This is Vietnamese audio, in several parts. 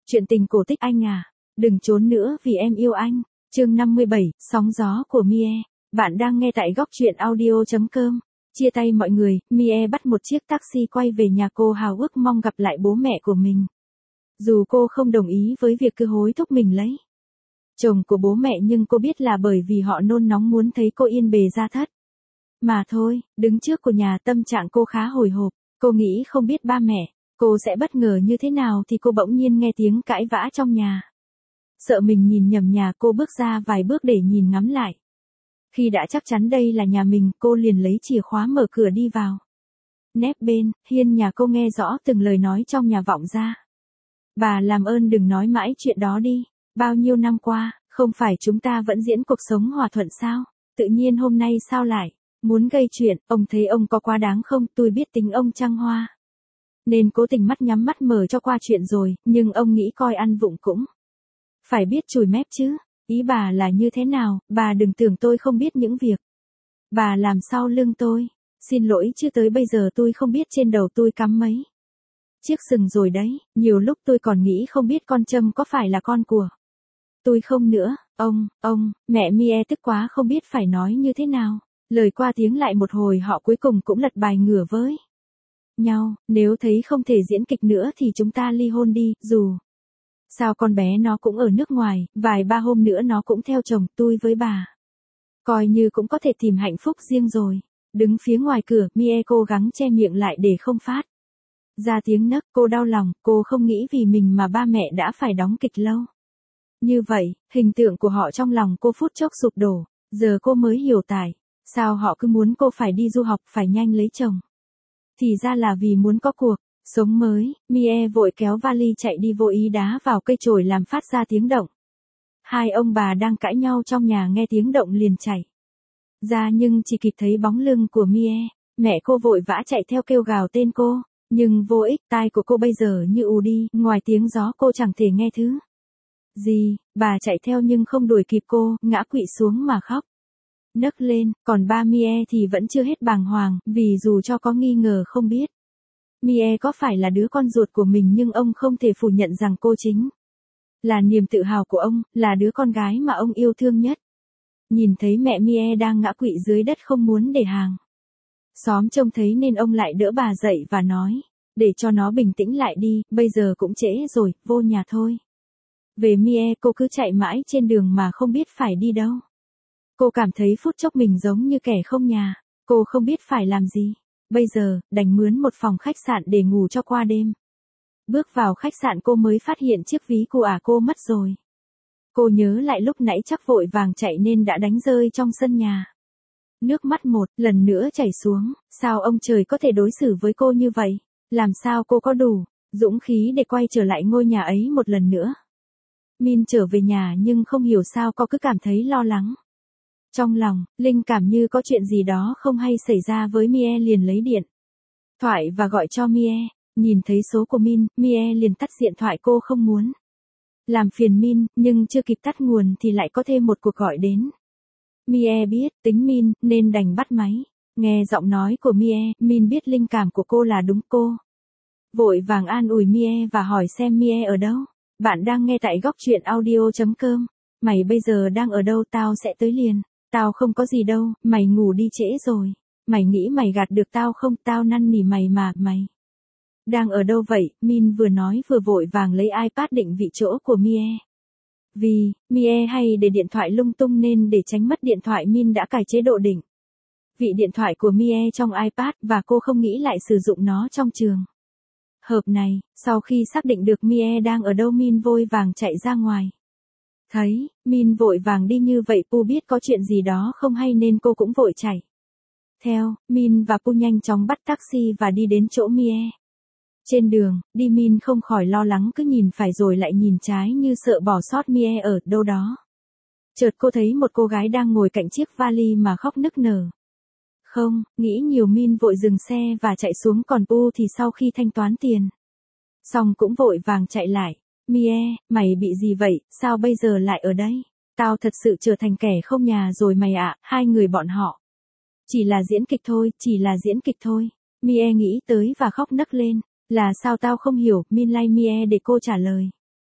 Chuyện tình cổ tích anh à, đừng trốn nữa vì em yêu anh. Chương 57, sóng gió của Mie. Bạn đang nghe tại góc truyện audio.com. Chia tay mọi người, Mie bắt một chiếc taxi quay về nhà cô háo ước mong gặp lại bố mẹ của mình. Dù cô không đồng ý với việc cứ hối thúc mình lấy chồng của bố mẹ nhưng cô biết là bởi vì họ nôn nóng muốn thấy cô yên bề gia thất. Mà thôi, đứng trước của nhà tâm trạng cô khá hồi hộp, cô nghĩ không biết ba mẹ cô sẽ bất ngờ như thế nào thì cô bỗng nhiên nghe tiếng cãi vã trong nhà. Sợ mình nhìn nhầm nhà cô bước ra vài bước để nhìn ngắm lại. Khi đã chắc chắn đây là nhà mình, cô liền lấy chìa khóa mở cửa đi vào. Nép bên hiên nhà cô nghe rõ từng lời nói trong nhà vọng ra. Bà làm ơn đừng nói mãi chuyện đó đi. Bao nhiêu năm qua, không phải chúng ta vẫn diễn cuộc sống hòa thuận sao? Tự nhiên hôm nay sao lại muốn gây chuyện? Ông thấy ông có quá đáng không? Tôi biết tính ông trăng hoa, nên cố tình mắt nhắm mắt mở cho qua chuyện rồi, nhưng ông nghĩ coi ăn vụng cũng phải biết chùi mép chứ. Ý bà là như thế nào? Bà đừng tưởng tôi không biết những việc bà làm sau lưng tôi. Xin lỗi chứ tới bây giờ tôi không biết trên đầu tôi cắm mấy chiếc sừng rồi đấy. Nhiều lúc tôi còn nghĩ không biết con Trâm có phải là con của tôi không nữa. Mẹ Mie tức quá không biết phải nói như thế nào. Lời qua tiếng lại một hồi họ cuối cùng cũng lật bài ngửa với nhau. Nếu thấy không thể diễn kịch nữa thì chúng ta ly hôn đi. Dù sao con bé nó cũng ở nước ngoài, vài ba hôm nữa nó cũng theo chồng. Tôi với bà coi như cũng có thể tìm hạnh phúc riêng rồi. Đứng phía ngoài cửa, Mie cố gắng che miệng lại để không phát ra tiếng nấc. Cô đau lòng, cô không nghĩ vì mình mà ba mẹ đã phải đóng kịch lâu như vậy. Hình tượng của họ trong lòng cô phút chốc sụp đổ. Giờ cô mới hiểu tại sao họ cứ muốn cô phải đi du học, phải nhanh lấy chồng. Thì ra là vì muốn có cuộc sống mới. Mie vội kéo vali chạy đi, vô ý đá vào cây chổi làm phát ra tiếng động. Hai ông bà đang cãi nhau trong nhà nghe tiếng động liền chạy ra nhưng chỉ kịp thấy bóng lưng của Mie. Mẹ cô vội vã chạy theo kêu gào tên cô, nhưng vô ích, tai của cô bây giờ như ù đi, ngoài tiếng gió cô chẳng thể nghe thứ gì. Bà chạy theo nhưng không đuổi kịp cô, ngã quỵ xuống mà khóc nấc lên. Còn ba Mie thì vẫn chưa hết bàng hoàng, vì dù cho có nghi ngờ không biết Mie có phải là đứa con ruột của mình nhưng ông không thể phủ nhận rằng cô chính là niềm tự hào của ông, là đứa con gái mà ông yêu thương nhất. Nhìn thấy mẹ Mie đang ngã quỵ dưới đất không muốn để hàng xóm trông thấy nên ông lại đỡ bà dậy và nói, để cho nó bình tĩnh lại đi, bây giờ cũng trễ rồi, vô nhà thôi. Về Mie, cô cứ chạy mãi trên đường mà không biết phải đi đâu. Cô cảm thấy phút chốc mình giống như kẻ không nhà, cô không biết phải làm gì. Bây giờ, đành mướn một phòng khách sạn để ngủ cho qua đêm. Bước vào khách sạn cô mới phát hiện chiếc ví của cô mất rồi. Cô nhớ lại lúc nãy chắc vội vàng chạy nên đã đánh rơi trong sân nhà. Nước mắt một lần nữa chảy xuống. Sao ông trời có thể đối xử với cô như vậy? Làm sao cô có đủ dũng khí để quay trở lại ngôi nhà ấy một lần nữa? Min trở về nhà nhưng không hiểu sao cô cứ cảm thấy lo lắng. Trong lòng, linh cảm như có chuyện gì đó không hay xảy ra với Mie liền lấy điện thoại và gọi cho Mie. Nhìn thấy số của Min, Mie liền tắt điện thoại. Cô không muốn làm phiền Min, nhưng chưa kịp tắt nguồn thì lại có thêm một cuộc gọi đến. Mie biết tính Min nên đành bắt máy. Nghe giọng nói của Mie, Min biết linh cảm của cô là đúng. Cô vội vàng an ủi Mie và hỏi xem Mie ở đâu. Bạn đang nghe tại góc truyện audio.com. Mày bây giờ đang ở đâu? Tao sẽ tới liền. Tao không có gì đâu, mày ngủ đi trễ rồi. Mày nghĩ mày gạt được tao không? Tao năn nỉ mày mà, mày đang ở đâu vậy? Min vừa nói vừa vội vàng lấy iPad định vị chỗ của Mie. Vì Mie hay để điện thoại lung tung nên để tránh mất điện thoại, Min đã cài chế độ định vị điện thoại của Mie trong iPad và cô không nghĩ lại sử dụng nó trong trường hợp này. Sau khi xác định được Mie đang ở đâu, Min vội vàng chạy ra ngoài. Thấy Min vội vàng đi như vậy, Pu biết có chuyện gì đó không hay nên cô cũng vội chạy theo. Min và Pu nhanh chóng bắt taxi và đi đến chỗ Mie. Trên đường đi, Min không khỏi lo lắng, cứ nhìn phải rồi lại nhìn trái như sợ bỏ sót Mie ở đâu đó. Chợt cô thấy một cô gái đang ngồi cạnh chiếc vali mà khóc nức nở. Không nghĩ nhiều, Min vội dừng xe và chạy xuống, còn Pu thì sau khi thanh toán tiền xong cũng vội vàng chạy lại. Mie, mày bị gì vậy? Sao bây giờ lại ở đây? Tao thật sự trở thành kẻ không nhà rồi mày ạ. Hai người bọn họ chỉ là diễn kịch thôi, chỉ là diễn kịch thôi. Mie nghĩ tới và khóc nấc lên. Là sao tao không hiểu? Min lay Mie để cô trả lời.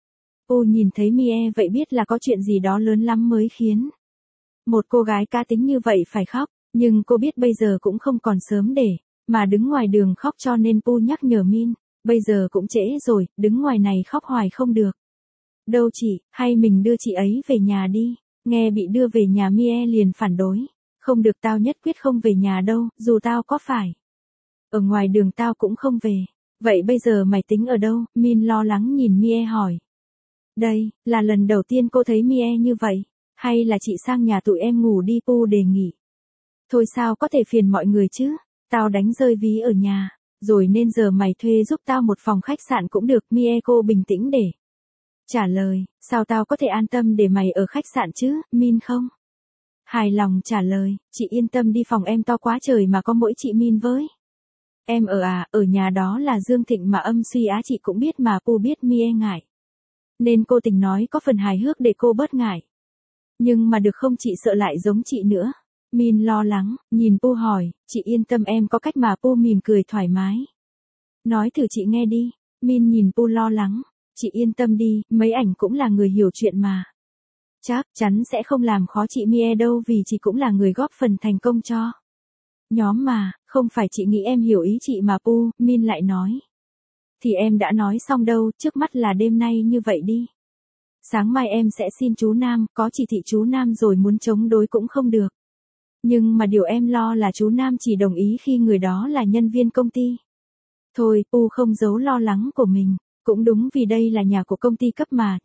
Poo nhìn thấy Mie vậy biết là có chuyện gì đó lớn lắm mới khiến một cô gái cá tính như vậy phải khóc, nhưng cô biết bây giờ cũng không còn sớm để mà đứng ngoài đường khóc, cho nên Poo nhắc nhở Min, bây giờ cũng trễ rồi, đứng ngoài này khóc hoài không được. Đâu chị, hay mình đưa chị ấy về nhà đi. Nghe bị đưa về nhà Mie liền phản đối. Không được, tao nhất quyết không về nhà đâu, dù tao có phải ở ngoài đường tao cũng không về. Vậy bây giờ mày tính ở đâu? Min lo lắng nhìn Mie hỏi. Đây, là lần đầu tiên cô thấy Mie như vậy. Hay là chị sang nhà tụi em ngủ đi? Poo đề nghị. Thôi sao có thể phiền mọi người chứ? Tao đánh rơi ví ở nhà, rồi nên giờ mày thuê giúp tao một phòng khách sạn cũng được. Mie cô bình tĩnh để trả lời. Sao tao có thể an tâm để mày ở khách sạn chứ? Min không hài lòng trả lời. Chị yên tâm đi, phòng em to quá trời mà có mỗi chị Min với em ở à? Ở nhà đó là Dương Thịnh mà âm suy á, chị cũng biết mà. Poo biết Mie ngại, nên cô tình nói có phần hài hước để cô bớt ngại. Nhưng mà được không, chị sợ lại giống chị nữa. Min lo lắng, nhìn Poo hỏi, chị yên tâm em có cách mà. Poo mỉm cười thoải mái. Nói thử chị nghe đi. Min nhìn Poo lo lắng, chị yên tâm đi, mấy ảnh cũng là người hiểu chuyện mà. Chắc chắn sẽ không làm khó chị Mie đâu, vì chị cũng là người góp phần thành công cho nhóm mà. Không phải chị nghĩ em hiểu ý chị mà Poo, Min lại nói. Thì em đã nói xong đâu, trước mắt là đêm nay như vậy đi. Sáng mai em sẽ xin chú Nam, có chỉ thị chú Nam rồi muốn chống đối cũng không được. Nhưng mà điều em lo là chú Nam chỉ đồng ý khi người đó là nhân viên công ty. Thôi, Poo không giấu lo lắng của mình. Cũng đúng, vì đây là nhà của công ty cấp mà,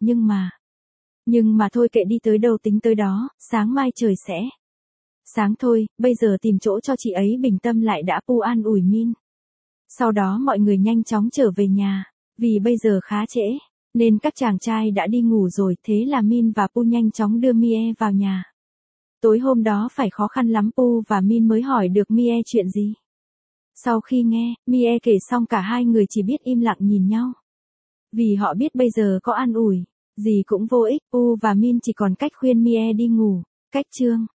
nhưng mà thôi kệ đi, tới đâu tính tới đó, sáng mai trời sẽ sáng thôi, bây giờ tìm chỗ cho chị ấy bình tâm lại đã. Poo an ủi Min. Sau đó mọi người nhanh chóng trở về nhà, vì bây giờ khá trễ, nên các chàng trai đã đi ngủ rồi, thế là Min và Poo nhanh chóng đưa Mie vào nhà. Tối hôm đó phải khó khăn lắm, Poo và Min mới hỏi được Mie chuyện gì. Sau khi nghe Mie kể xong, cả hai người chỉ biết im lặng nhìn nhau. Vì họ biết bây giờ có an ủi gì cũng vô ích, Poo và Min chỉ còn cách khuyên Mie đi ngủ. Cách chương